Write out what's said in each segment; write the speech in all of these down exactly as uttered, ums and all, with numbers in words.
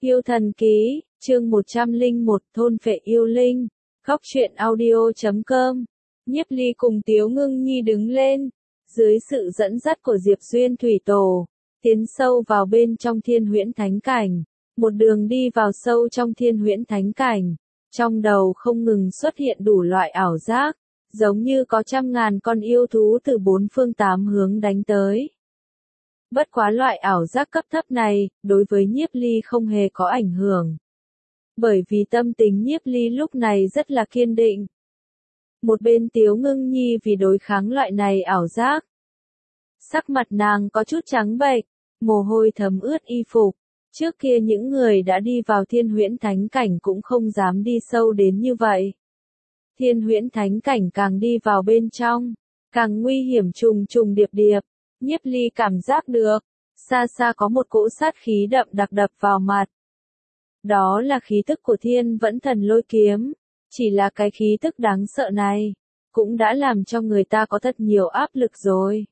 Yêu thần ký, chương một trăm lẻ một, thôn phệ yêu linh. Góc truyện audio chấm com. Nhiếp Ly cùng Tiếu Ngưng Nhi đứng lên, dưới sự dẫn dắt của Diệp Xuyên Thủy Tổ, tiến sâu vào bên trong Thiên Huyễn Thánh Cảnh. Một đường đi vào sâu trong Thiên Huyễn Thánh Cảnh, trong đầu không ngừng xuất hiện đủ loại ảo giác, giống như có trăm ngàn con yêu thú từ bốn phương tám hướng đánh tới. Bất quá loại ảo giác cấp thấp này, đối với Nhiếp Ly không hề có ảnh hưởng. Bởi vì tâm tính Nhiếp Ly lúc này rất là kiên định. Một bên Tiếu Ngưng Nhi vì đối kháng loại này ảo giác. Sắc mặt nàng có chút trắng bệch, mồ hôi thấm ướt y phục. Trước kia những người đã đi vào Thiên Huyễn Thánh Cảnh cũng không dám đi sâu đến như vậy. Thiên Huyễn Thánh Cảnh càng đi vào bên trong, càng nguy hiểm trùng trùng điệp điệp. Nhiếp Ly cảm giác được, xa xa có một cỗ sát khí đậm đặc đập vào mặt. Đó là khí tức của Thiên Vẫn Thần Lôi Kiếm, chỉ là cái khí tức đáng sợ này, cũng đã làm cho người ta có thật nhiều áp lực rồi.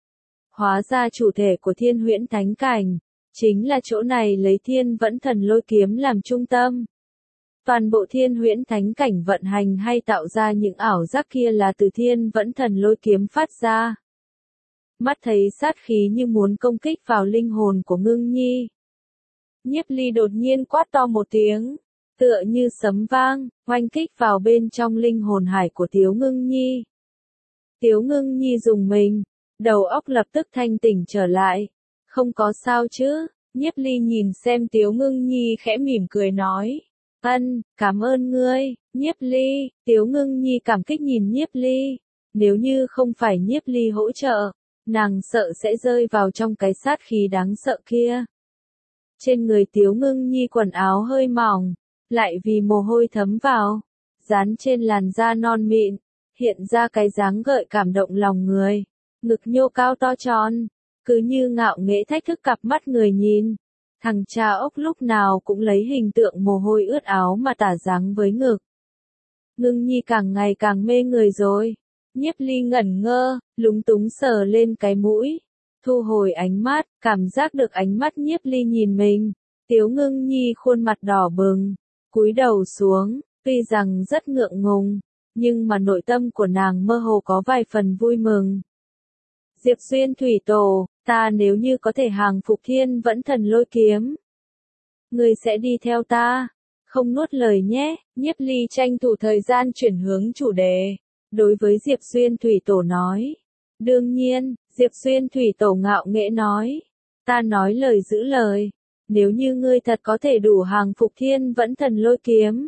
Hóa ra chủ thể của Thiên Huyễn Thánh Cảnh, chính là chỗ này lấy Thiên Vẫn Thần Lôi Kiếm làm trung tâm. Toàn bộ Thiên Huyễn Thánh Cảnh vận hành hay tạo ra những ảo giác kia là từ Thiên Vẫn Thần Lôi Kiếm phát ra. Mắt thấy sát khí như muốn công kích vào linh hồn của Ngưng Nhi. Nhiếp Ly đột nhiên quát to một tiếng, tựa như sấm vang, oanh kích vào bên trong linh hồn hải của Tiếu Ngưng Nhi. Tiếu Ngưng Nhi dùng mình, đầu óc lập tức thanh tỉnh trở lại. Không có sao chứ? Nhiếp Ly nhìn xem Tiếu Ngưng Nhi khẽ mỉm cười nói. Ân, cảm ơn ngươi, Nhiếp Ly. Tiếu Ngưng Nhi cảm kích nhìn Nhiếp Ly. Nếu như không phải Nhiếp Ly hỗ trợ, nàng sợ sẽ rơi vào trong cái sát khí đáng sợ kia. Trên người Tiếu Ngưng Nhi quần áo hơi mỏng, lại vì mồ hôi thấm vào, dán trên làn da non mịn, hiện ra cái dáng gợi cảm động lòng người, ngực nhô cao to tròn, cứ như ngạo nghễ thách thức cặp mắt người nhìn. Thằng cha ốc lúc nào cũng lấy hình tượng mồ hôi ướt áo mà tả dáng với ngực. Ngưng Nhi càng ngày càng mê người rồi. Nhiếp Ly ngẩn ngơ, lúng túng sờ lên cái mũi, thu hồi ánh mắt, cảm giác được ánh mắt Nhiếp Ly nhìn mình. Tiếu Ngưng Nhi khuôn mặt đỏ bừng, cúi đầu xuống, tuy rằng rất ngượng ngùng, nhưng mà nội tâm của nàng mơ hồ có vài phần vui mừng. Diệp Xuyên Thủy Tổ, ta nếu như có thể hàng phục Thiên Vẫn Thần Lôi Kiếm, ngươi sẽ đi theo ta, không nuốt lời nhé. Nhiếp Ly tranh thủ thời gian chuyển hướng chủ đề. Đối với Diệp Xuyên Thủy Tổ nói. Đương nhiên, Diệp Xuyên Thủy Tổ ngạo nghễ nói. Ta nói lời giữ lời. Nếu như ngươi thật có thể đủ hàng phục Thiên Vẫn Thần Lôi Kiếm,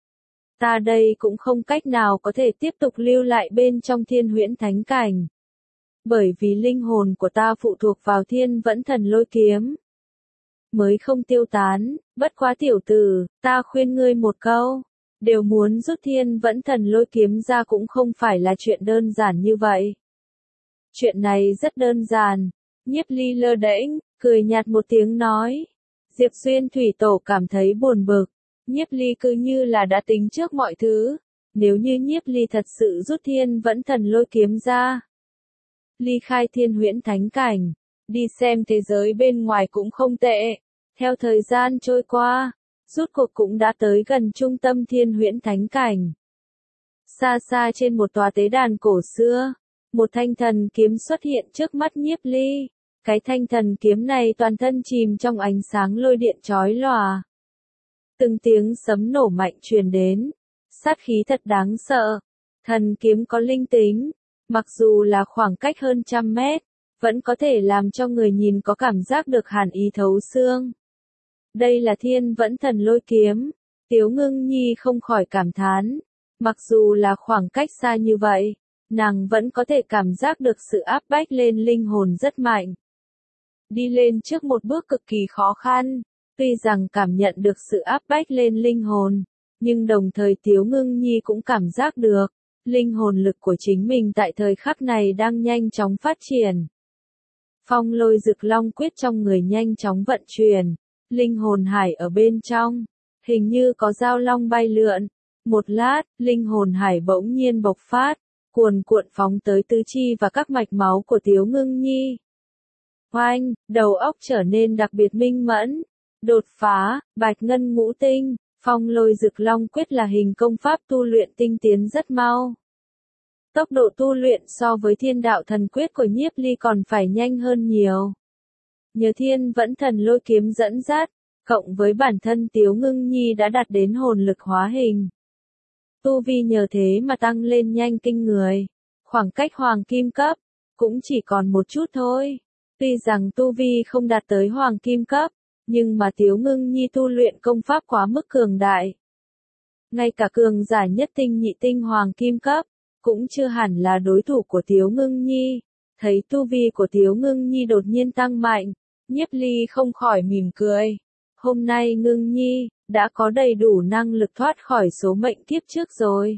ta đây cũng không cách nào có thể tiếp tục lưu lại bên trong Thiên Huyễn Thánh Cảnh. Bởi vì linh hồn của ta phụ thuộc vào Thiên Vẫn Thần Lôi Kiếm, mới không tiêu tán. Bất quá tiểu tử, ta khuyên ngươi một câu. Đều muốn rút Thiên Vẫn Thần Lôi Kiếm ra cũng không phải là chuyện đơn giản như vậy. Chuyện này rất đơn giản. Nhiếp Ly lơ đễnh, cười nhạt một tiếng nói. Diệp Xuyên Thủy Tổ cảm thấy buồn bực. Nhiếp Ly cứ như là đã tính trước mọi thứ. Nếu như Nhiếp Ly thật sự rút Thiên Vẫn Thần Lôi Kiếm ra, ly khai Thiên Huyễn Thánh Cảnh, đi xem thế giới bên ngoài cũng không tệ. Theo thời gian trôi qua, rút cuộc cũng đã tới gần trung tâm Thiên Huyễn Thánh Cảnh. Xa xa trên một tòa tế đàn cổ xưa, một thanh thần kiếm xuất hiện trước mắt Nhiếp Ly. Cái thanh thần kiếm này toàn thân chìm trong ánh sáng lôi điện chói lòa. Từng tiếng sấm nổ mạnh truyền đến, sát khí thật đáng sợ. Thần kiếm có linh tính, mặc dù là khoảng cách hơn trăm mét, vẫn có thể làm cho người nhìn có cảm giác được hàn ý thấu xương. Đây là Thiên Vẫn Thần Lôi Kiếm. Tiếu Ngưng Nhi không khỏi cảm thán. Mặc dù là khoảng cách xa như vậy, nàng vẫn có thể cảm giác được sự áp bách lên linh hồn rất mạnh. Đi lên trước một bước cực kỳ khó khăn. Tuy rằng cảm nhận được sự áp bách lên linh hồn, nhưng đồng thời Tiếu Ngưng Nhi cũng cảm giác được, linh hồn lực của chính mình tại thời khắc này đang nhanh chóng phát triển. Phong Lôi Dực Long Quyết trong người nhanh chóng vận chuyển. Linh hồn hải ở bên trong, hình như có dao long bay lượn. Một lát, linh hồn hải bỗng nhiên bộc phát, cuồn cuộn phóng tới tứ chi và các mạch máu của Tiếu Ngưng Nhi. Oanh, đầu óc trở nên đặc biệt minh mẫn. Đột phá, Bạch Ngân Ngũ Tinh, Phong Lôi Dực Long Quyết là hình công pháp tu luyện tinh tiến rất mau. Tốc độ tu luyện so với Thiên Đạo Thần Quyết của Nhiếp Ly còn phải nhanh hơn nhiều. Nhờ Thiên Vẫn Thần Lôi Kiếm dẫn dắt, cộng với bản thân Tiếu Ngưng Nhi đã đạt đến hồn lực hóa hình. Tu vi nhờ thế mà tăng lên nhanh kinh người. Khoảng cách hoàng kim cấp, cũng chỉ còn một chút thôi. Tuy rằng tu vi không đạt tới hoàng kim cấp, nhưng mà Tiếu Ngưng Nhi tu luyện công pháp quá mức cường đại. Ngay cả cường giả nhất tinh nhị tinh hoàng kim cấp, cũng chưa hẳn là đối thủ của Tiếu Ngưng Nhi. Thấy tu vi của Tiếu Ngưng Nhi đột nhiên tăng mạnh, Nhiếp Ly không khỏi mỉm cười. Hôm nay Ngưng Nhi, đã có đầy đủ năng lực thoát khỏi số mệnh kiếp trước rồi.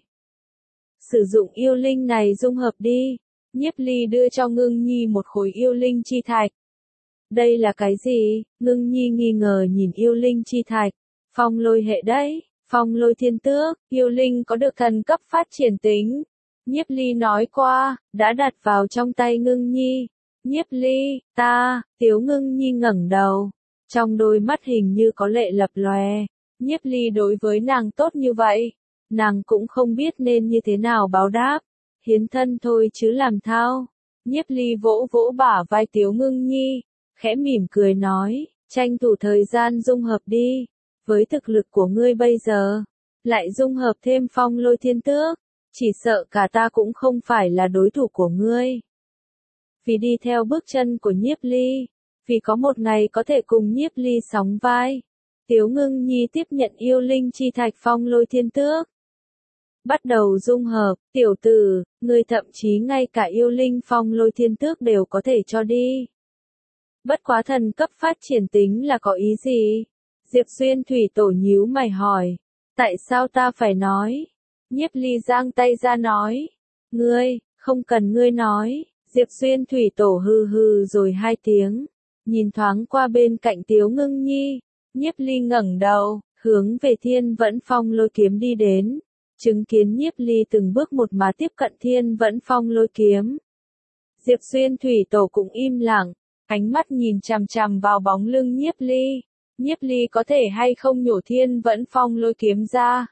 Sử dụng yêu linh này dung hợp đi. Nhiếp Ly đưa cho Ngưng Nhi một khối yêu linh chi thạch. Đây là cái gì? Ngưng Nhi nghi ngờ nhìn yêu linh chi thạch. Phong lôi hệ đấy, phong lôi thiên tước, yêu linh có được thần cấp phát triển tính. Nhiếp Ly nói qua, đã đặt vào trong tay Ngưng Nhi. Nhiếp Ly, ta, Tiếu Ngưng Nhi ngẩng đầu. Trong đôi mắt hình như có lệ lập lòe. Nhiếp Ly đối với nàng tốt như vậy. Nàng cũng không biết nên như thế nào báo đáp. Hiến thân thôi chứ làm thao. Nhiếp Ly vỗ vỗ bả vai Tiếu Ngưng Nhi. Khẽ mỉm cười nói, tranh thủ thời gian dung hợp đi. Với thực lực của ngươi bây giờ, lại dung hợp thêm phong lôi thiên tước. Chỉ sợ cả ta cũng không phải là đối thủ của ngươi. Vì đi theo bước chân của Nhiếp Ly, vì có một ngày có thể cùng Nhiếp Ly sóng vai, Tiếu Ngưng Nhi tiếp nhận yêu linh chi thạch phong lôi thiên tước. Bắt đầu dung hợp, tiểu tử, ngươi thậm chí ngay cả yêu linh phong lôi thiên tước đều có thể cho đi. Bất quá thần cấp phát triển tính là có ý gì? Diệp Xuyên Thủy Tổ nhíu mày hỏi, tại sao ta phải nói? Nhiếp Ly giang tay ra nói, ngươi, không cần ngươi nói. Diệp Xuyên Thủy Tổ hừ hừ rồi hai tiếng, nhìn thoáng qua bên cạnh Tiếu Ngưng Nhi, Nhiếp Ly ngẩng đầu, hướng về Thiên Vẫn Phong lôi kiếm đi đến, chứng kiến Nhiếp Ly từng bước một mà tiếp cận Thiên Vẫn Phong lôi kiếm. Diệp Xuyên Thủy Tổ cũng im lặng, ánh mắt nhìn chằm chằm vào bóng lưng Nhiếp Ly, Nhiếp Ly có thể hay không nhổ Thiên Vẫn Phong lôi kiếm ra.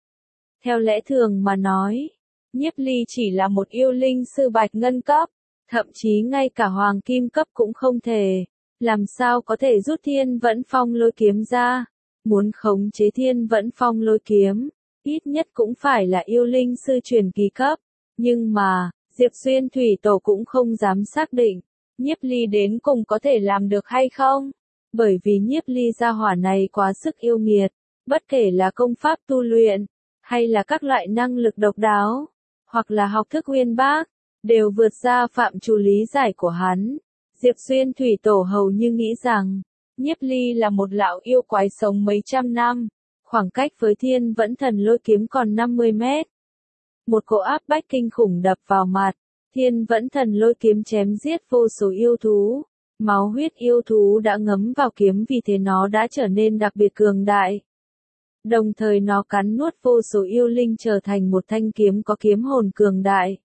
Theo lẽ thường mà nói, Nhiếp Ly chỉ là một yêu linh sư bạch ngân cấp, thậm chí ngay cả hoàng kim cấp cũng không thể, làm sao có thể rút Thiên Vẫn Phong lôi kiếm ra. Muốn khống chế Thiên Vẫn Phong lôi kiếm, ít nhất cũng phải là yêu linh sư truyền kỳ cấp, nhưng mà, Diệp Xuyên Thủy Tổ cũng không dám xác định, Nhiếp Ly đến cùng có thể làm được hay không, bởi vì Nhiếp Ly gia hỏa này quá sức yêu nghiệt, bất kể là công pháp tu luyện, hay là các loại năng lực độc đáo, hoặc là học thức uyên bác, đều vượt ra phạm trù lý giải của hắn. Diệp Xuyên Thủy Tổ hầu như nghĩ rằng, Nhiếp Ly là một lão yêu quái sống mấy trăm năm, khoảng cách với Thiên Vẫn Thần lôi kiếm còn năm mươi mét. Một cỗ áp bách kinh khủng đập vào mặt, Thiên Vẫn Thần lôi kiếm chém giết vô số yêu thú, máu huyết yêu thú đã ngấm vào kiếm vì thế nó đã trở nên đặc biệt cường đại. Đồng thời nó cắn nuốt vô số yêu linh trở thành một thanh kiếm có kiếm hồn cường đại.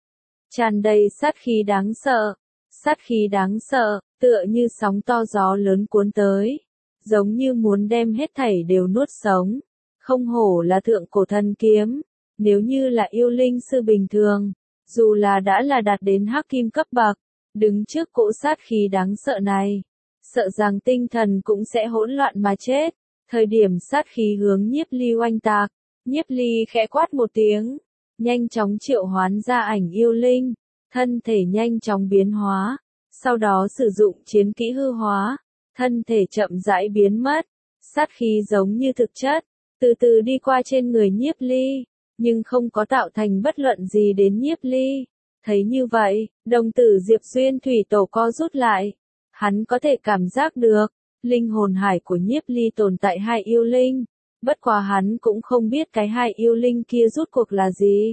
Tràn đầy sát khí đáng sợ, sát khí đáng sợ, tựa như sóng to gió lớn cuốn tới, giống như muốn đem hết thảy đều nuốt sống. Không hổ là thượng cổ thần kiếm, nếu như là yêu linh sư bình thường, dù là đã là đạt đến hắc kim cấp bậc, đứng trước cỗ sát khí đáng sợ này, sợ rằng tinh thần cũng sẽ hỗn loạn mà chết. Thời điểm sát khí hướng Nhiếp Ly oanh tạc, Nhiếp Ly khẽ quát một tiếng, nhanh chóng triệu hoán ra ảnh yêu linh, thân thể nhanh chóng biến hóa, sau đó sử dụng chiến kỹ hư hóa, thân thể chậm rãi biến mất, sát khí giống như thực chất, từ từ đi qua trên người Nhiếp Ly, nhưng không có tạo thành bất luận gì đến Nhiếp Ly. Thấy như vậy, đồng tử Diệp Xuyên Thủy Tổ co rút lại, hắn có thể cảm giác được, linh hồn hải của Nhiếp Ly tồn tại hai yêu linh, bất quá hắn cũng không biết cái hai yêu linh kia rút cuộc là gì.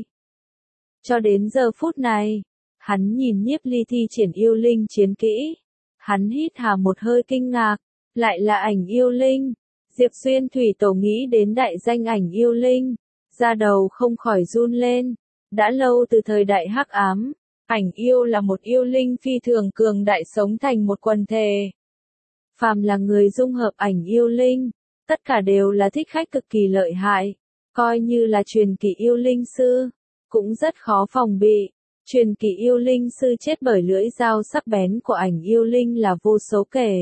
Cho đến giờ phút này, hắn nhìn Nhiếp Ly thi triển yêu linh chiến kỹ, hắn hít hà một hơi kinh ngạc, lại là ảnh yêu linh. Diệp Xuyên Thủy Tổ nghĩ đến đại danh ảnh yêu linh, da đầu không khỏi run lên. Đã lâu từ thời đại hắc ám, ảnh yêu là một yêu linh phi thường cường đại sống thành một quần thể. Phàm là người dung hợp ảnh yêu linh, tất cả đều là thích khách cực kỳ lợi hại, coi như là truyền kỳ yêu linh sư, cũng rất khó phòng bị. Truyền kỳ yêu linh sư chết bởi lưỡi dao sắc bén của ảnh yêu linh là vô số kể.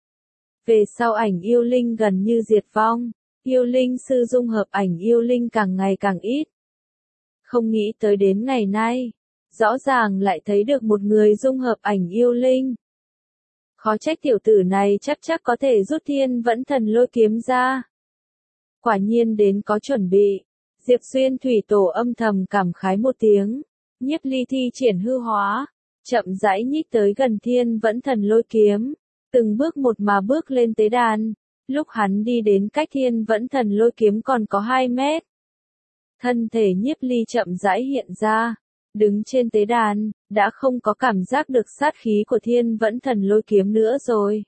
Về sau ảnh yêu linh gần như diệt vong, yêu linh sư dung hợp ảnh yêu linh càng ngày càng ít. Không nghĩ tới đến ngày nay, rõ ràng lại thấy được một người dung hợp ảnh yêu linh. Khó trách tiểu tử này chắc chắc có thể rút thiên vẫn thần lôi kiếm ra. Quả nhiên đến có chuẩn bị, Diệp Xuyên thủy tổ âm thầm cảm khái một tiếng, nhiếp ly thi triển hư hóa, chậm rãi nhích tới gần thiên vẫn thần lôi kiếm, từng bước một mà bước lên tế đàn, lúc hắn đi đến cách thiên vẫn thần lôi kiếm còn có hai mét. Thân thể nhiếp ly chậm rãi hiện ra, đứng trên tế đàn, đã không có cảm giác được sát khí của thiên vẫn thần lôi kiếm nữa rồi.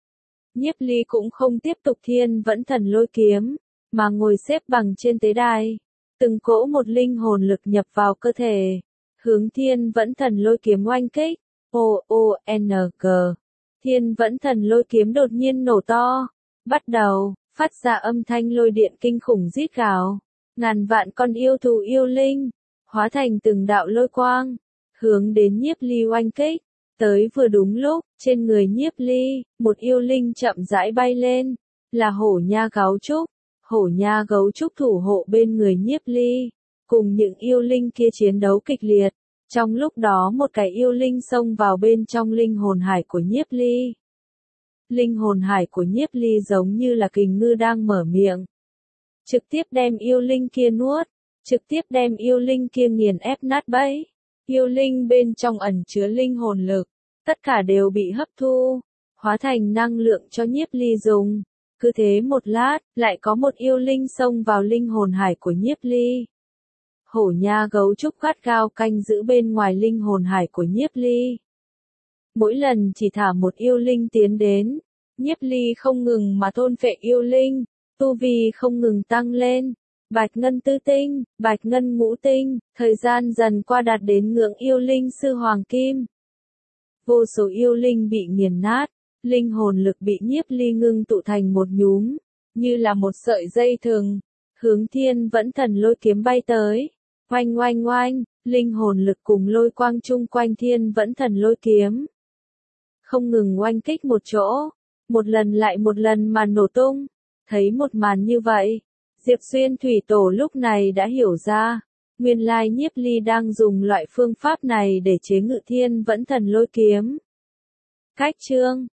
Nhiếp ly cũng không tiếp tục thiên vẫn thần lôi kiếm, mà ngồi xếp bằng trên tế đài, từng cỗ một linh hồn lực nhập vào cơ thể, hướng thiên vẫn thần lôi kiếm oanh kích. O O N G. Thiên vẫn thần lôi kiếm đột nhiên nổ to, bắt đầu phát ra âm thanh lôi điện kinh khủng rít gào, ngàn vạn con yêu thú yêu linh hóa thành từng đạo lôi quang, hướng đến nhiếp ly oanh kích. Tới vừa đúng lúc, trên người nhiếp ly, một yêu linh chậm rãi bay lên, là hổ nha gấu trúc. Hổ nha gấu trúc thủ hộ bên người nhiếp ly, cùng những yêu linh kia chiến đấu kịch liệt. Trong lúc đó một cái yêu linh xông vào bên trong linh hồn hải của nhiếp ly. Linh hồn hải của nhiếp ly giống như là kình ngư đang mở miệng, trực tiếp đem yêu linh kia nuốt, trực tiếp đem yêu linh kia nghiền ép nát bấy. Yêu linh bên trong ẩn chứa linh hồn lực, tất cả đều bị hấp thu, hóa thành năng lượng cho nhiếp ly dùng. Cứ thế một lát, lại có một yêu linh xông vào linh hồn hải của nhiếp ly. Hổ nha gấu trúc gắt gao canh giữ bên ngoài linh hồn hải của nhiếp ly. Mỗi lần chỉ thả một yêu linh tiến đến, nhiếp ly không ngừng mà thôn phệ yêu linh, tu vi không ngừng tăng lên. Bạch ngân tư tinh, bạch ngân ngũ tinh, thời gian dần qua đạt đến ngưỡng yêu linh sư hoàng kim. Vô số yêu linh bị nghiền nát, linh hồn lực bị nhiếp ly ngưng tụ thành một nhúm, như là một sợi dây thừng, hướng thiên vẫn thần lôi kiếm bay tới. Oanh oanh oanh, linh hồn lực cùng lôi quang chung quanh thiên vẫn thần lôi kiếm. Không ngừng oanh kích một chỗ, một lần lại một lần mà nổ tung. Thấy một màn như vậy, Diệp Xuyên thủy tổ lúc này đã hiểu ra, nguyên lai nhiếp ly đang dùng loại phương pháp này để chế ngự thiên vẫn thần lôi kiếm. Cách chương